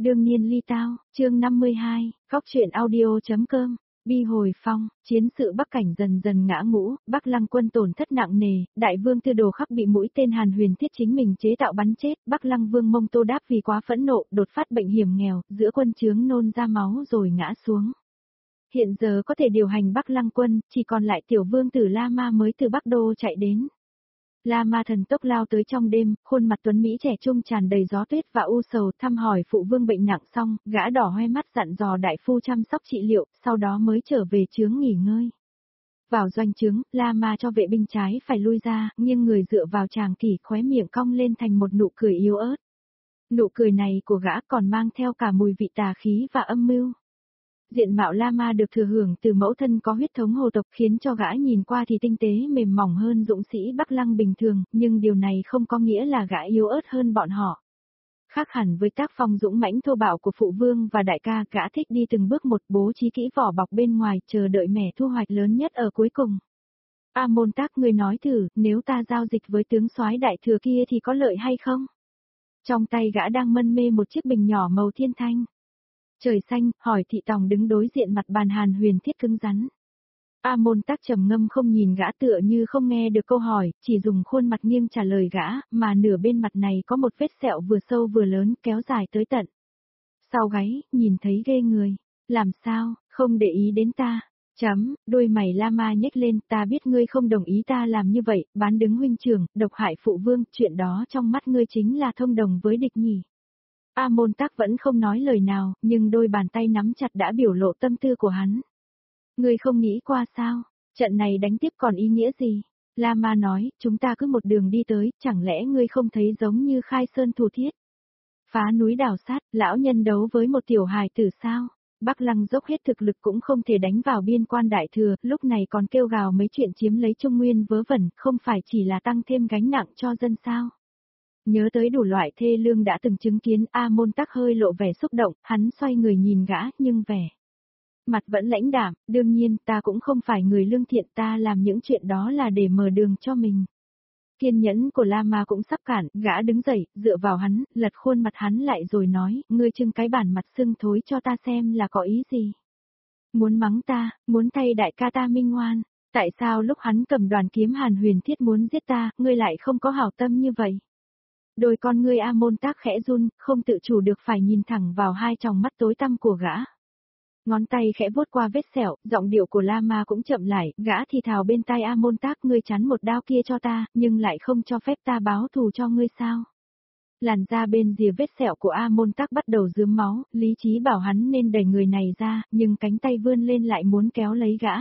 Đương nhiên ly tao, chương 52, góc truyện audio.com. Bi hồi phong, chiến sự Bắc Cảnh dần dần ngã ngũ, Bắc Lăng quân tổn thất nặng nề, đại vương Tư Đồ Khắc bị mũi tên Hàn Huyền Thiết chính mình chế tạo bắn chết, Bắc Lăng vương Mông Tô Đáp vì quá phẫn nộ, đột phát bệnh hiểm nghèo, giữa quân chướng nôn ra máu rồi ngã xuống. Hiện giờ có thể điều hành Bắc Lăng quân, chỉ còn lại tiểu vương tử La Ma mới từ Bắc Đô chạy đến. La Ma thần tốc lao tới trong đêm, khuôn mặt tuấn Mỹ trẻ trung tràn đầy gió tuyết và u sầu, thăm hỏi phụ vương bệnh nặng xong, gã đỏ hoe mắt dặn dò đại phu chăm sóc trị liệu, sau đó mới trở về trướng nghỉ ngơi. Vào doanh trướng, La Ma cho vệ binh trái phải lui ra, nhưng người dựa vào tràng kỷ, khóe miệng cong lên thành một nụ cười yếu ớt. Nụ cười này của gã còn mang theo cả mùi vị tà khí và âm mưu. Diện mạo La Ma được thừa hưởng từ mẫu thân có huyết thống hồ tộc khiến cho gã nhìn qua thì tinh tế mềm mỏng hơn dũng sĩ Bắc Lăng bình thường, nhưng điều này không có nghĩa là gã yếu ớt hơn bọn họ. Khác hẳn với tác phong dũng mãnh thô bạo của phụ vương và đại ca, gã thích đi từng bước một, bố trí kỹ vỏ bọc bên ngoài, chờ đợi mẻ thu hoạch lớn nhất ở cuối cùng. A Môn Tác, ngươi nói thử, nếu ta giao dịch với tướng soái đại thừa kia thì có lợi hay không? Trong tay gã đang mân mê một chiếc bình nhỏ màu thiên thanh. Trời xanh, hỏi thị tòng đứng đối diện mặt bàn Hàn Huyền Thiết cứng rắn. A Môn Tác trầm ngâm không nhìn gã, tựa như không nghe được câu hỏi, chỉ dùng khuôn mặt nghiêng trả lời gã, mà nửa bên mặt này có một vết sẹo vừa sâu vừa lớn, kéo dài tới tận sau gáy, nhìn thấy ghê người. Làm sao, không để ý đến ta? Đôi mày La Ma nhếch lên, ta biết ngươi không đồng ý ta làm như vậy, bán đứng huynh trưởng, độc hại phụ vương, chuyện đó trong mắt ngươi chính là thông đồng với địch nhỉ. A Môn Tác vẫn không nói lời nào, nhưng đôi bàn tay nắm chặt đã biểu lộ tâm tư của hắn. Ngươi không nghĩ qua sao? Trận này đánh tiếp còn ý nghĩa gì? La Ma nói, chúng ta cứ một đường đi tới, chẳng lẽ ngươi không thấy giống như khai sơn thủ thiết? Phá núi đào sát, lão nhân đấu với một tiểu hài tử sao? Bắc Lăng dốc hết thực lực cũng không thể đánh vào biên quan đại thừa, lúc này còn kêu gào mấy chuyện chiếm lấy Trung Nguyên vớ vẩn, không phải chỉ là tăng thêm gánh nặng cho dân sao? Nhớ tới đủ loại thê lương đã từng chứng kiến, A Môn Tác hơi lộ vẻ xúc động, hắn xoay người nhìn gã, nhưng vẻ mặt vẫn lãnh đạm, đương nhiên ta cũng không phải người lương thiện, ta làm những chuyện đó là để mở đường cho mình. Kiên nhẫn của La Ma cũng sắp cạn, gã đứng dậy, dựa vào hắn, lật khuôn mặt hắn lại rồi nói, ngươi trưng cái bản mặt sưng thối cho ta xem là có ý gì. Muốn mắng ta, muốn thay đại ca ta minh ngoan, tại sao lúc hắn cầm đoàn kiếm Hàn Huyền Thiết muốn giết ta, ngươi lại không có hảo tâm như vậy? Đôi con ngươi A Môn Tác khẽ run, không tự chủ được phải nhìn thẳng vào hai tròng mắt tối tăm của gã. Ngón tay khẽ vuốt qua vết sẹo, giọng điệu của La Ma cũng chậm lại, gã thì thào bên tai A Môn Tác, ngươi chắn một đao kia cho ta, nhưng lại không cho phép ta báo thù cho ngươi sao? Làn da bên rìa vết sẹo của A Môn Tác bắt đầu rướm máu, lý trí bảo hắn nên đẩy người này ra, nhưng cánh tay vươn lên lại muốn kéo lấy gã.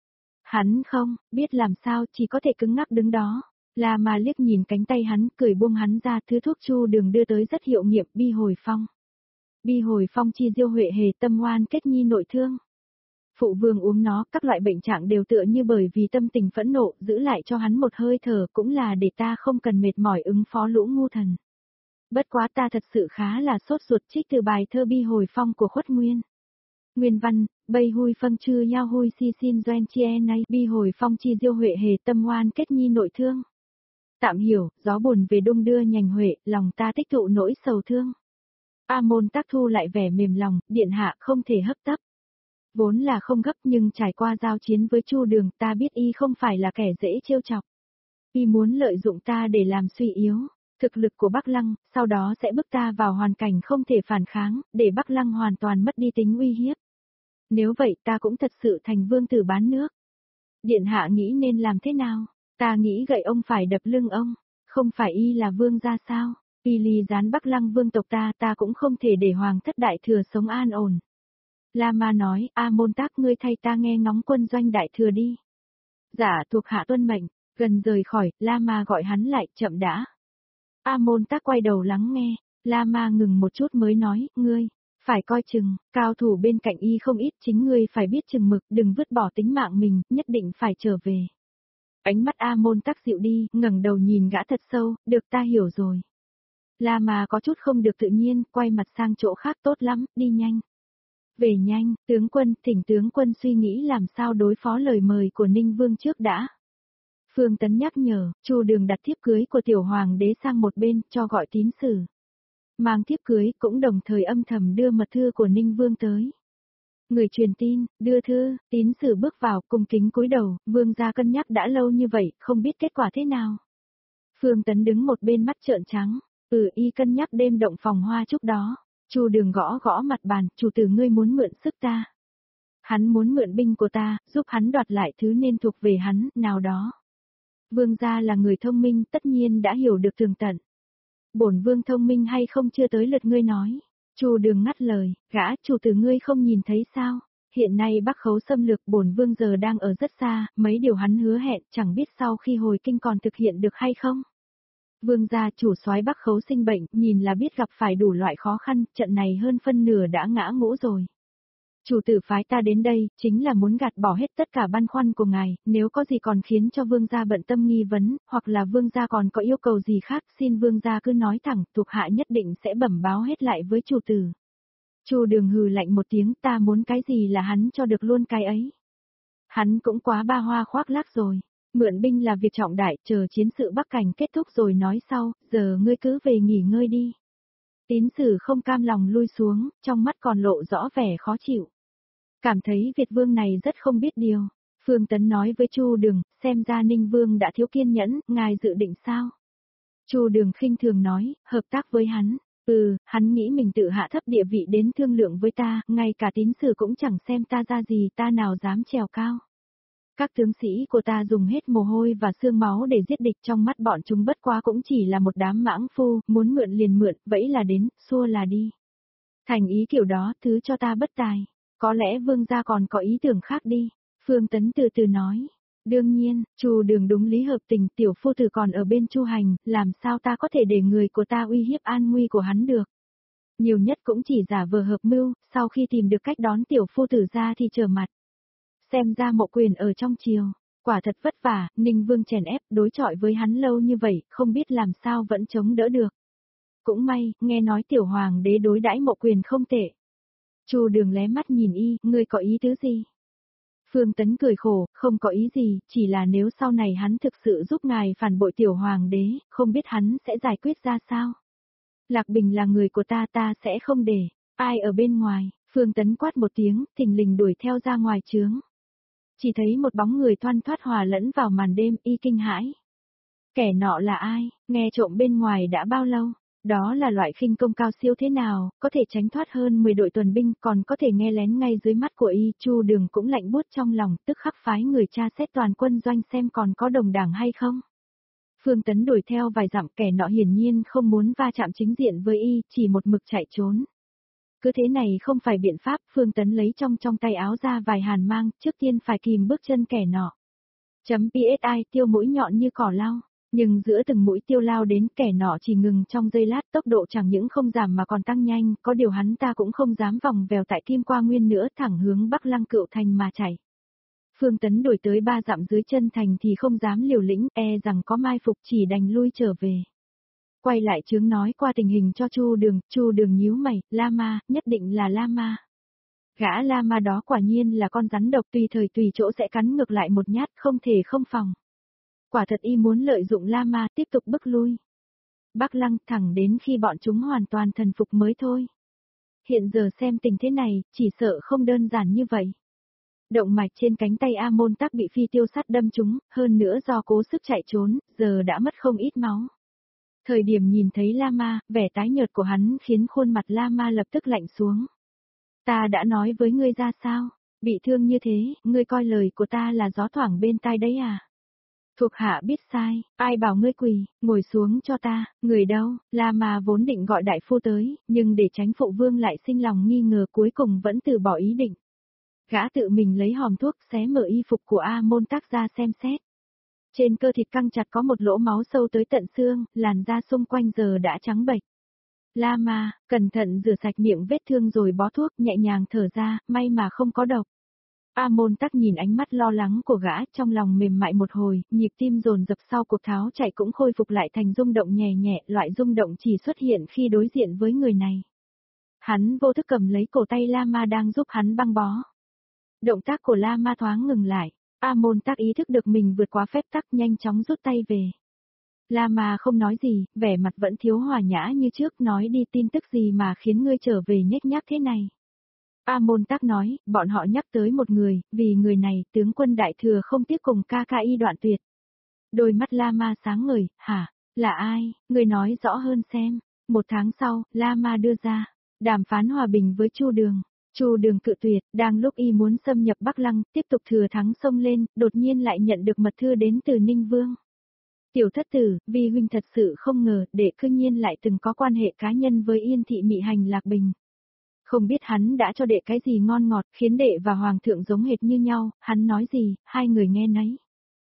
Hắn không biết làm sao, chỉ có thể cứng ngắc đứng đó. La Ma liếc nhìn cánh tay hắn, cười buông hắn ra, thứ thuốc chu đường đưa tới rất hiệu nghiệm, bi hồi phong. Bi hồi phong chi diêu huệ hề, tâm ngoan kết nhi nội thương. Phụ vương uống nó, các loại bệnh trạng đều tựa như bởi vì tâm tình phẫn nộ, giữ lại cho hắn một hơi thở, cũng là để ta không cần mệt mỏi ứng phó lũ ngu thần. Bất quá ta thật sự khá là sốt ruột, trích từ bài thơ bi hồi phong của Khuất Nguyên. Nguyên văn, bây hui phân chư yao hui si xin doen chie nay, bi hồi phong chi diêu huệ hề, tâm ngoan kết nhi nội thương. Tạm hiểu, gió buồn về đông đưa nhành huệ, lòng ta tích tụ nỗi sầu thương. A Môn Tác thu lại vẻ mềm lòng, điện hạ không thể hấp tấp. Vốn là không gấp, nhưng trải qua giao chiến với Chu Đường, ta biết y không phải là kẻ dễ trêu chọc. Y muốn lợi dụng ta để làm suy yếu thực lực của Bắc Lăng, sau đó sẽ bức ta vào hoàn cảnh không thể phản kháng, để Bắc Lăng hoàn toàn mất đi tính uy hiếp. Nếu vậy ta cũng thật sự thành vương tử bán nước. Điện hạ nghĩ nên làm thế nào? Ta nghĩ gậy ông phải đập lưng ông, không phải y là vương gia sao? Y ly gián Bắc Lăng vương tộc ta cũng không thể để hoàng thất đại thừa sống an ổn. La Ma nói, A Môn Tác, ngươi thay ta nghe ngóng quân doanh đại thừa đi. Dạ thuộc hạ tuân mệnh, gần rời khỏi, La Ma gọi hắn lại, chậm đã. A Môn Tác quay đầu lắng nghe, La Ma ngừng một chút mới nói, ngươi phải coi chừng, cao thủ bên cạnh y không ít, chính ngươi phải biết chừng mực, đừng vứt bỏ tính mạng mình, nhất định phải trở về. Ánh mắt A Môn Tác dịu đi, ngẩng đầu nhìn gã thật sâu, được, ta hiểu rồi. La Ma có chút không được tự nhiên, quay mặt sang chỗ khác, tốt lắm, đi nhanh. Về nhanh, tướng quân, thỉnh tướng quân suy nghĩ làm sao đối phó lời mời của Ninh Vương trước đã. Phương Tấn nhắc nhở, Chu Đường đặt thiếp cưới của tiểu hoàng đế sang một bên, cho gọi tín sử. mang thiếp cưới, cũng đồng thời âm thầm đưa mật thư của Ninh Vương tới. Người truyền tin, đưa thư, tín sử bước vào, cung kính cúi đầu, vương gia cân nhắc đã lâu như vậy, không biết kết quả thế nào. Phương Tấn đứng một bên mắt trợn trắng, y cân nhắc đêm động phòng hoa chúc đó. Chu Đường gõ gõ mặt bàn, chủ tử ngươi muốn mượn sức ta. Hắn muốn mượn binh của ta, giúp hắn đoạt lại thứ nên thuộc về hắn, nào đó. Vương gia là người thông minh, tất nhiên đã hiểu được tường tận. Bổn vương thông minh hay không chưa tới lượt ngươi nói. Chu Đường ngắt lời, gã, chủ tử ngươi không nhìn thấy sao? Hiện nay Bắc Khấu xâm lược, bổn vương giờ đang ở rất xa, mấy điều hắn hứa hẹn, chẳng biết sau khi hồi kinh còn thực hiện được hay không? Vương gia chủ soái Bắc Khấu sinh bệnh, nhìn là biết gặp phải đủ loại khó khăn, trận này hơn phân nửa đã ngã ngũ rồi. Chủ tử phái ta đến đây, chính là muốn gạt bỏ hết tất cả băn khoăn của ngài, nếu có gì còn khiến cho vương gia bận tâm nghi vấn, hoặc là vương gia còn có yêu cầu gì khác, xin vương gia cứ nói thẳng, thuộc hạ nhất định sẽ bẩm báo hết lại với chủ tử. Chu Đường hừ lạnh một tiếng, ta muốn cái gì là hắn cho được luôn cái ấy. Hắn cũng quá ba hoa khoác lác rồi. Mượn binh là việc trọng đại, chờ chiến sự Bắc Cảnh kết thúc rồi nói sau, giờ ngươi cứ về nghỉ ngơi đi. Tín sử không cam lòng lui xuống, trong mắt còn lộ rõ vẻ khó chịu. Cảm thấy Việt Vương này rất không biết điều. Phương Tấn nói với Chu Đường, xem ra Ninh Vương đã thiếu kiên nhẫn, ngài dự định sao? Chu Đường khinh thường nói, hợp tác với hắn. Hắn nghĩ mình tự hạ thấp địa vị đến thương lượng với ta, ngay cả tín sử cũng chẳng xem ta ra gì, ta nào dám trèo cao. Các tướng sĩ của ta dùng hết mồ hôi và xương máu để giết địch, trong mắt bọn chúng bất quá cũng chỉ là một đám mãng phu, muốn mượn liền mượn, vẫy là đến, xua là đi. Thành ý kiểu đó, thứ cho ta bất tài. Có lẽ vương gia còn có ý tưởng khác đi. Phương Tấn từ từ nói. Đương nhiên, Chu Đường đúng lý hợp tình, tiểu phu tử còn ở bên Chu Hành, làm sao ta có thể để người của ta uy hiếp an nguy của hắn được. Nhiều nhất cũng chỉ giả vờ hợp mưu, sau khi tìm được cách đón tiểu phu tử ra thì trở mặt. Xem ra Mộ Quyền ở trong triều, quả thật vất vả, Ninh Vương chèn ép đối chọi với hắn lâu như vậy, không biết làm sao vẫn chống đỡ được. Cũng may, nghe nói tiểu hoàng đế đối đãi Mộ Quyền không tệ. Chu Đường lé mắt nhìn y, ngươi có ý tứ gì? Phương Tấn cười khổ, không có ý gì, chỉ là nếu sau này hắn thực sự giúp ngài phản bội tiểu hoàng đế, không biết hắn sẽ giải quyết ra sao. Lạc Bình là người của ta, ta sẽ không để ai ở bên ngoài. Phương Tấn quát một tiếng, thình lình đuổi theo ra ngoài trướng. Chỉ thấy một bóng người thoăn thoắt hòa lẫn vào màn đêm, y kinh hãi. Kẻ nọ là ai, nghe trộm bên ngoài đã bao lâu? Đó là loại khinh công cao siêu thế nào, có thể tránh thoát hơn 10 đội tuần binh, còn có thể nghe lén ngay dưới mắt của y. Chu Đường cũng lạnh buốt trong lòng, tức khắc phái người tra xét toàn quân doanh xem còn có đồng đảng hay không. Phương Tấn đuổi theo vài dặm, kẻ nọ hiển nhiên không muốn va chạm chính diện với y, chỉ một mực chạy trốn. Cứ thế này không phải biện pháp, Phương Tấn lấy trong tay áo ra vài hàn mang, trước tiên phải kìm bước chân kẻ nọ. .psi tiêu mũi nhọn như cỏ lao, nhưng giữa từng mũi tiêu lao đến, kẻ nọ chỉ ngừng trong giây lát, tốc độ chẳng những không giảm mà còn tăng nhanh, có điều hắn ta cũng không dám vòng vèo tại Kim Qua Nguyên nữa, thẳng hướng Bắc Lăng Cựu Thành mà chạy. Phương Tấn đuổi tới 3 dặm dưới chân thành thì không dám liều lĩnh, rằng có mai phục, chỉ đành lui trở về. Quay lại trướng nói qua tình hình cho Chu Đường nhíu mày, La Ma, nhất định là La Ma. Gã La Ma đó quả nhiên là con rắn độc, tùy thời tùy chỗ sẽ cắn ngược lại một nhát, không thể không phòng. Quả thật y muốn lợi dụng La Ma tiếp tục bức lui Bắc Lăng, thẳng đến khi bọn chúng hoàn toàn thần phục mới thôi. Hiện giờ xem tình thế này, chỉ sợ không đơn giản như vậy. Động mạch trên cánh tay A Môn Tắc bị phi tiêu sắt đâm trúng, hơn nữa do cố sức chạy trốn, giờ đã mất không ít máu. Thời điểm nhìn thấy La Ma, vẻ tái nhợt của hắn khiến khuôn mặt La Ma lập tức lạnh xuống. Ta đã nói với ngươi ra sao? Bị thương như thế, ngươi coi lời của ta là gió thoảng bên tai đấy à? Thuộc hạ biết sai, ai bảo ngươi quỳ, ngồi xuống cho ta, người đâu? La Ma vốn định gọi đại phu tới, nhưng để tránh phụ vương lại sinh lòng nghi ngờ cuối cùng vẫn từ bỏ ý định. Gã tự mình lấy hòm thuốc xé mở y phục của A Môn Tắc ra xem xét. Trên cơ thịt căng chặt có một lỗ máu sâu tới tận xương, làn da xung quanh giờ đã trắng bệch. La Ma, cẩn thận rửa sạch miệng vết thương rồi bó thuốc, nhẹ nhàng thở ra, may mà không có độc. A Môn Tắc nhìn ánh mắt lo lắng của gã, trong lòng mềm mại một hồi, nhịp tim dồn dập sau cuộc tháo chạy cũng khôi phục lại thành rung động nhẹ nhẹ, loại rung động chỉ xuất hiện khi đối diện với người này. Hắn vô thức cầm lấy cổ tay La Ma đang giúp hắn băng bó. Động tác của La Ma thoáng ngừng lại. A Môn Tắc ý thức được mình vượt quá phép tắc, nhanh chóng rút tay về. La Ma không nói gì, vẻ mặt vẫn thiếu hòa nhã như trước, nói đi tin tức gì mà khiến ngươi trở về nhếch nhác thế này. A Môn Tác nói, bọn họ nhắc tới một người, vì người này, tướng quân đại thừa không tiếc cùng ca ca y đoạn tuyệt. Đôi mắt La Ma sáng ngời, hả, là ai, người nói rõ hơn xem. Một tháng sau, La Ma đưa ra, đàm phán hòa bình với Chu Đường. Chu Đường cự tuyệt, đang lúc y muốn xâm nhập Bắc Lăng, tiếp tục thừa thắng xông lên, đột nhiên lại nhận được mật thư đến từ Ninh Vương. Tiểu thất tử, vi huynh thật sự không ngờ, đệ cư nhiên lại từng có quan hệ cá nhân với Yên thị Mị Hành Lạc Bình. Không biết hắn đã cho đệ cái gì ngon ngọt, khiến đệ và hoàng thượng giống hệt như nhau, hắn nói gì, hai người nghe nấy.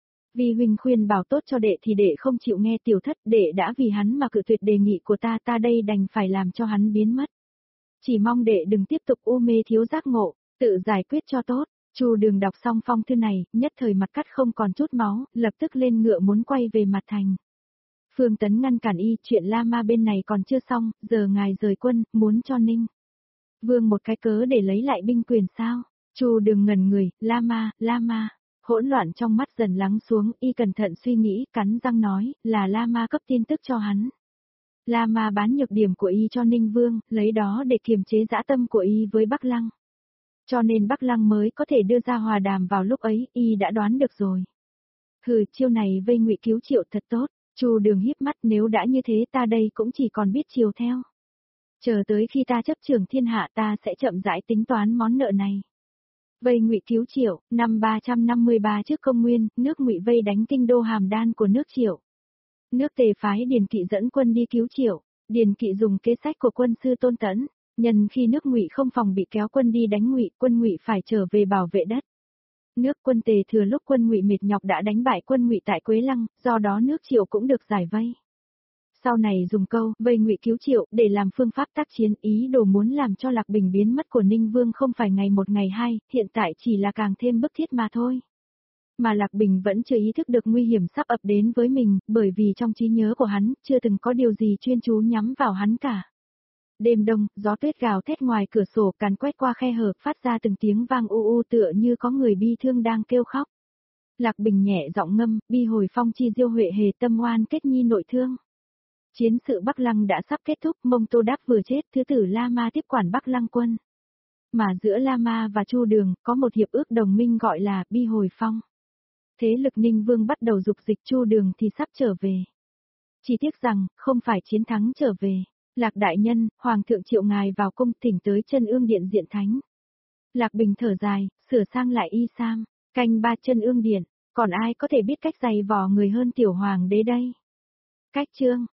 Vi huynh khuyên bảo tốt cho đệ thì đệ không chịu nghe, tiểu thất, đệ đã vì hắn mà cự tuyệt đề nghị của ta, ta đây đành phải làm cho hắn biến mất. Chỉ mong đệ đừng tiếp tục u mê thiếu giác ngộ, tự giải quyết cho tốt. Chu Đường đọc xong phong thư này, nhất thời mặt cắt không còn chút máu, lập tức lên ngựa muốn quay về mặt thành. Phương Tấn ngăn cản y, chuyện La Ma bên này còn chưa xong, giờ ngài rời quân, muốn cho Ninh Vương một cái cớ để lấy lại binh quyền sao? Chu Đường ngẩn người, La Ma. Hỗn loạn trong mắt dần lắng xuống, y cẩn thận suy nghĩ, cắn răng nói, là La Ma cấp tin tức cho hắn. La Ma bán nhược điểm của y cho Ninh Vương, lấy đó để kiềm chế dã tâm của y với Bắc Lăng. Cho nên Bắc Lăng mới có thể đưa ra hòa đàm vào lúc ấy, y đã đoán được rồi. Hừ, chiêu này vây Ngụy Cứu Triệu thật tốt. Chu Đường híp mắt, nếu đã như thế ta đây cũng chỉ còn biết chiều theo. Chờ tới khi ta chấp trưởng thiên hạ ta sẽ chậm rãi tính toán món nợ này. Vây Ngụy Cứu Triệu, năm 353 trước công nguyên, nước Ngụy vây đánh kinh đô Hàm Đan của nước Triệu. Nước Tề phái Điền Kỵ dẫn quân đi cứu Triệu, Điền Kỵ dùng kế sách của quân sư Tôn Tẫn, nhân khi nước Ngụy không phòng bị kéo quân đi đánh Ngụy, quân Ngụy phải trở về bảo vệ đất. Nước quân Tề thừa lúc quân Ngụy mệt nhọc đã đánh bại quân Ngụy tại Quế Lăng, do đó nước Triệu cũng được giải vây. Sau này dùng câu vây Ngụy cứu Triệu để làm phương pháp tác chiến, ý đồ muốn làm cho Lạc Bình biến mất của Ninh Vương không phải ngày một ngày hai, hiện tại chỉ là càng thêm bức thiết mà thôi. Mà Lạc Bình vẫn chưa ý thức được nguy hiểm sắp ập đến với mình, bởi vì trong trí nhớ của hắn, chưa từng có điều gì chuyên chú nhắm vào hắn cả. Đêm đông, gió tuyết gào thét ngoài cửa sổ càn quét qua khe hở, phát ra từng tiếng vang u u tựa như có người bi thương đang kêu khóc. Lạc Bình nhẹ giọng ngâm, bi hồi phong chi diêu huệ hề tâm oan kết nhi nội thương. Chiến sự Bắc Lăng đã sắp kết thúc, Mông Tô Đáp vừa chết, thứ tử La Ma tiếp quản Bắc Lăng quân. Mà giữa La Ma và Chu Đường, có một hiệp ước đồng minh gọi là bi hồi phong. Thế lực Ninh Vương bắt đầu dục dịch, Chu Đường thì sắp trở về. Chỉ tiếc rằng, không phải chiến thắng trở về. Lạc đại nhân, Hoàng thượng triệu ngài vào cung thỉnh tới chân ương điện diện thánh. Lạc Bình thở dài, sửa sang lại y sam, canh ba chân ương điện, còn ai có thể biết cách giày vò người hơn tiểu hoàng đế đây? Cách chương